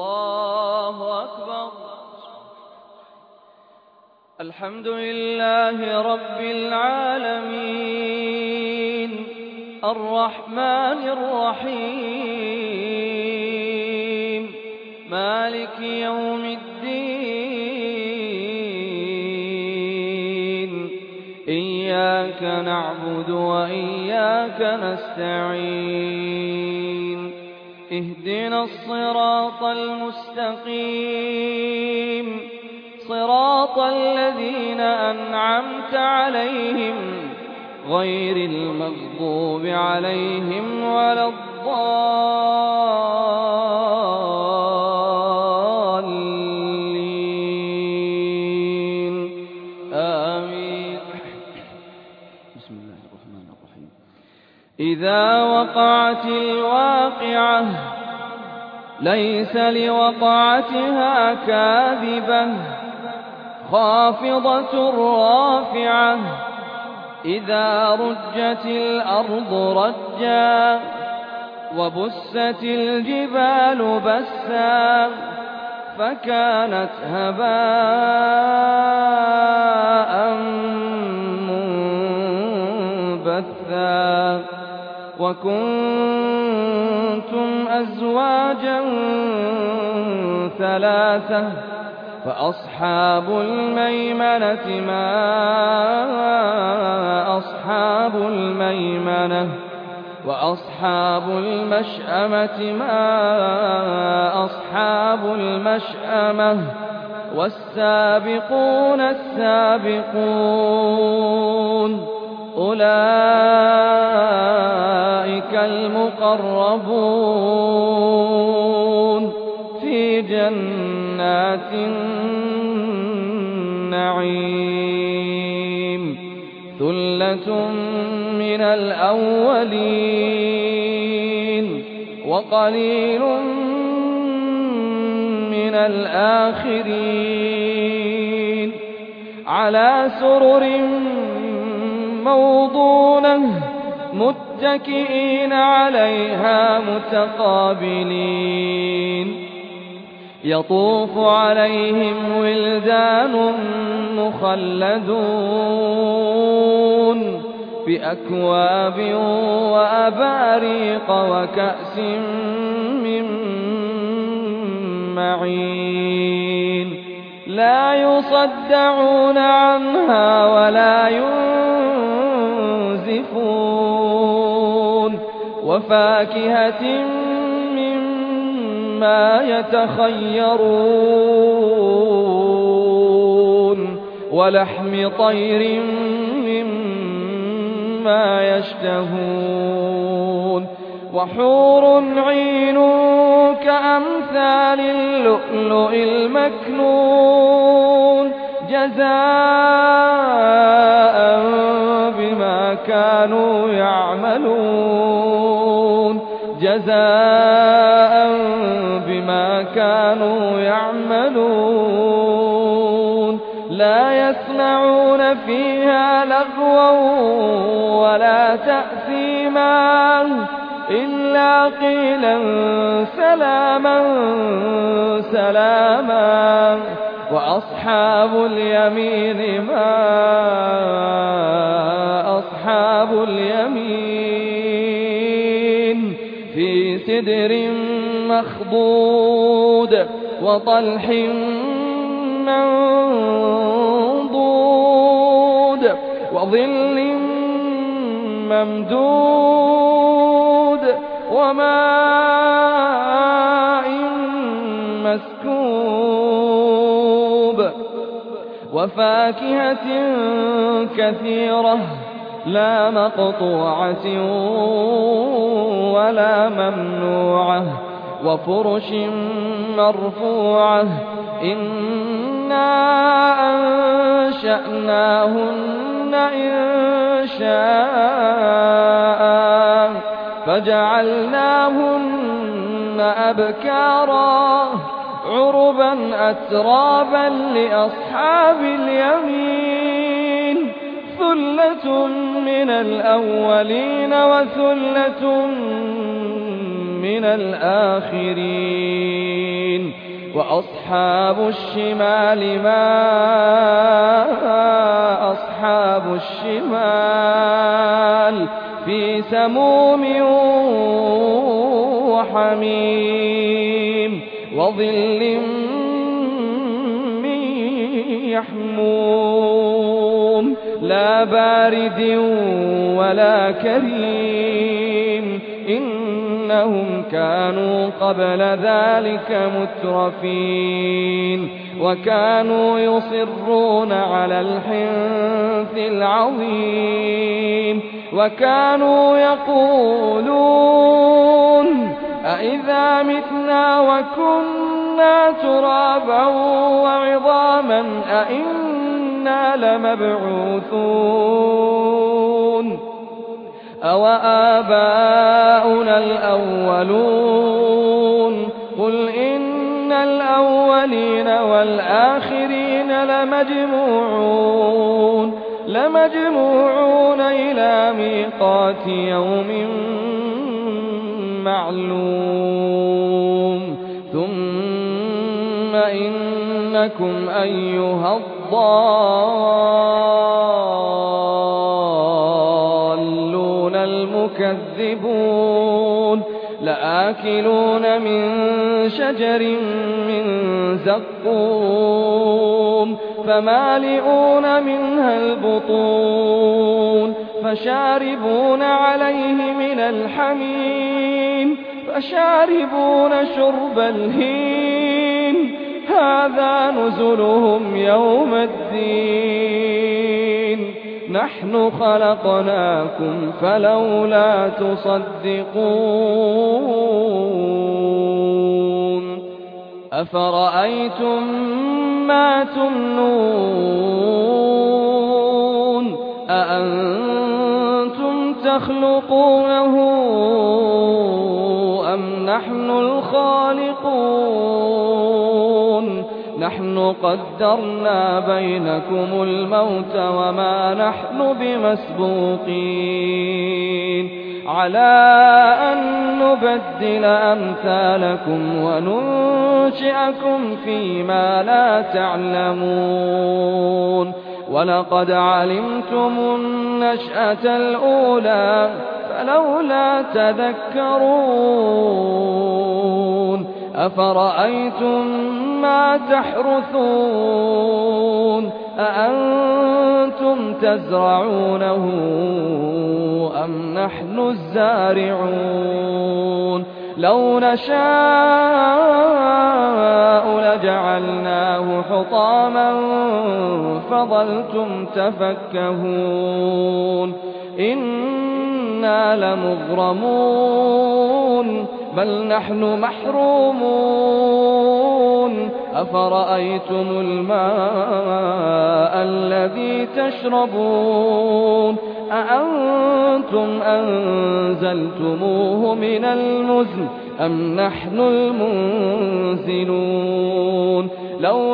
الله أكبر. الحمد لله رب العالمين الرحمن الرحيم مالك يوم الدين. إياك نعبد وإياك نستعين. اهدنا الصراط المستقيم صراط الذين أنعمت عليهم غير المغضوب عليهم ولا الضالين. آمين. بسم الله الرحمن الرحيم. إذا وقعت الواقعة ليس لوقعتها كاذبة خافضة رافعة. إذا رجت الأرض رجا وبست الجبال بسا فكانت هباء منبثا. وكنتم أزواجا ثلاثة فأصحاب الميمنة ما أصحاب الميمنة وأصحاب المشأمة ما أصحاب المشأمة. والسابقون السابقون أولئك المقربون في جنات النعيم. ثلة من الأولين وقليل من الآخرين. على سرر موضونة متكئين عليها متقابلين. يطوف عليهم ولدان مخلدون بأكواب وأباريق وكأس من معين. لا يصدعون عنها ولا ينزفون. وفاكهة مما يتخيرون ولحم طير مما يشتهون. وحور عين كأمثال اللؤلؤ المكنون جزاء بما كانوا يعملون. جزاء بما كانوا يعملون. لا يسمعون فيها لغوا ولا تأثيما إلا قيلا سلاما سلاما. وأصحاب اليمين ما أصحاب اليمين. في سدر مخضود وطلح منضود وظل ممدود وماء مسكوب. وفاكهة كثيرة لا مقطوعة ولا ممنوعة. وفرش مرفوعة. إنا أنشأناهن إنشاء فجعلناهن أبكارا عربا أترابا لأصحاب اليمين. ثلة من الأولين وثلة من الآخرين. وأصحاب الشمال ما أصحاب الشمال في سموم وحميم وظل من يحموم لا بارد ولا كريم إنهم كانوا قبل ذلك مترفين وكانوا يصرون على الحنث العظيم وكانوا يقولون أإذا متنا وكنا ترابا وعظاما أإنا لمبعوثون أوآباؤنا الأولون قل إن الأولين والآخرين لمجموعون إلى ميقات يوم معلوم ثم إنكم أيها الضالون المكذبون لآكلون من شجر من زقوم فمالئون منها البطون فشاربون عليه من الحميم فشاربون شرب الهيم هذا نزلهم يوم الدين نحن خلقناكم فلولا تصدقون أفرأيتم ما تمنون أأنتم تخلقونه أم نحن الخالقون نحن قدرنا بينكم الموت وما نحن بمسبوقين على أن نبدل أمثالكم وننشئكم فيما لا تعلمون ولقد علمتم النشأة الأولى فلولا تذكرون أفرأيتم ما تحرثون أأنتم تزرعونه أم نحن الزارعون لو نشاء لجعلناه حطاما فظلتم تفكهون إنا لمغرمون بل نحن محرومون أفرأيتم الماء الذي تشربون أأنتم أنزلتموه من المزن أم نحن المنزلون لو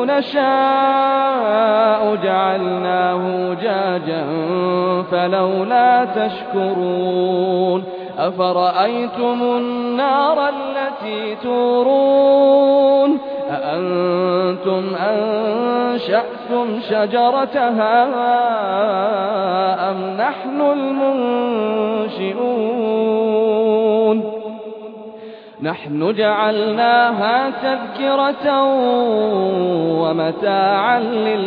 نشاء جعلناه جاجا فلولا تشكرون أفرأيتم النار التي تورون أأنتم أنشأتم شجرتها أم نحن المنشئون نحن جعلناها تذكرة ومتاعا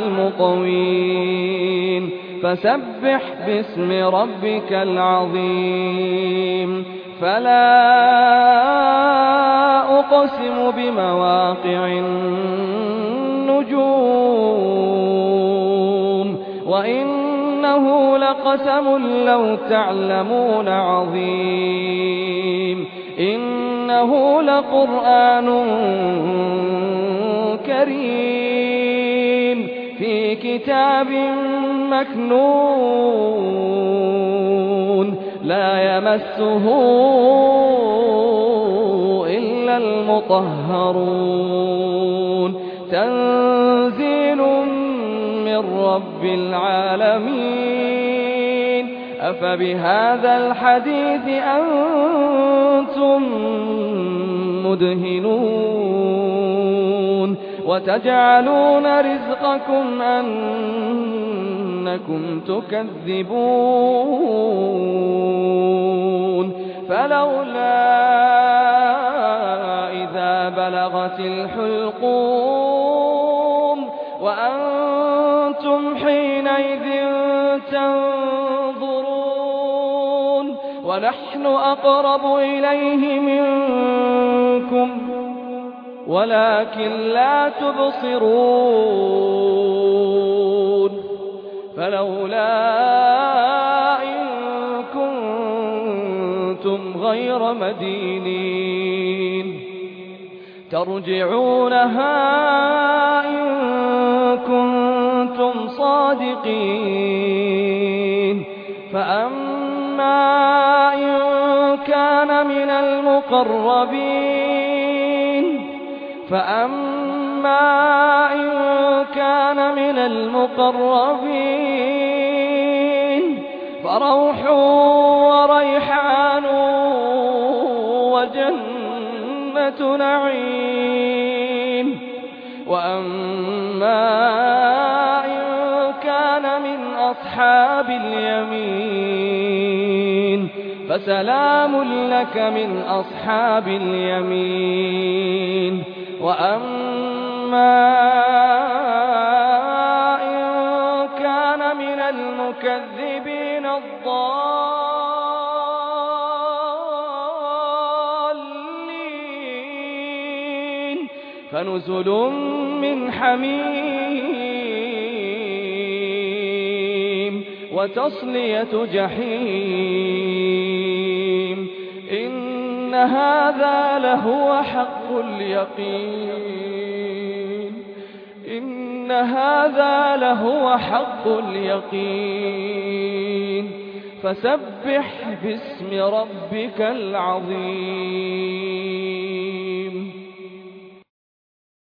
للمقوين فسبح باسم ربك العظيم فلا أقسم بمواقع النجوم وإنه لقسم لو تعلمون عظيم إنه لقرآن كريم في كتاب مكنون لا يمسه إلا المطهرون تنزيل من رب العالمين أفبهذا الحديث أنتم مدهنون وتجعلون رزقكم أنكم تكذبون فلولا إذا بلغت الحلقوم وأنتم حينئذ تنظرون ونحن أقرب إليه منكم ولكن لا تبصرون فلولا إن كنتم غير مدينين ترجعونها إن كنتم صادقين فأما إن كان من المقربين فروح وريحان وجنة نعيم وأما إن كان من أصحاب اليمين فسلام لك من أصحاب اليمين وأما إن كان من المكذبين الضالين فنزل من حميم وتصلية جحيم إن هذا لهو حق اليقين فسبح باسم ربك العظيم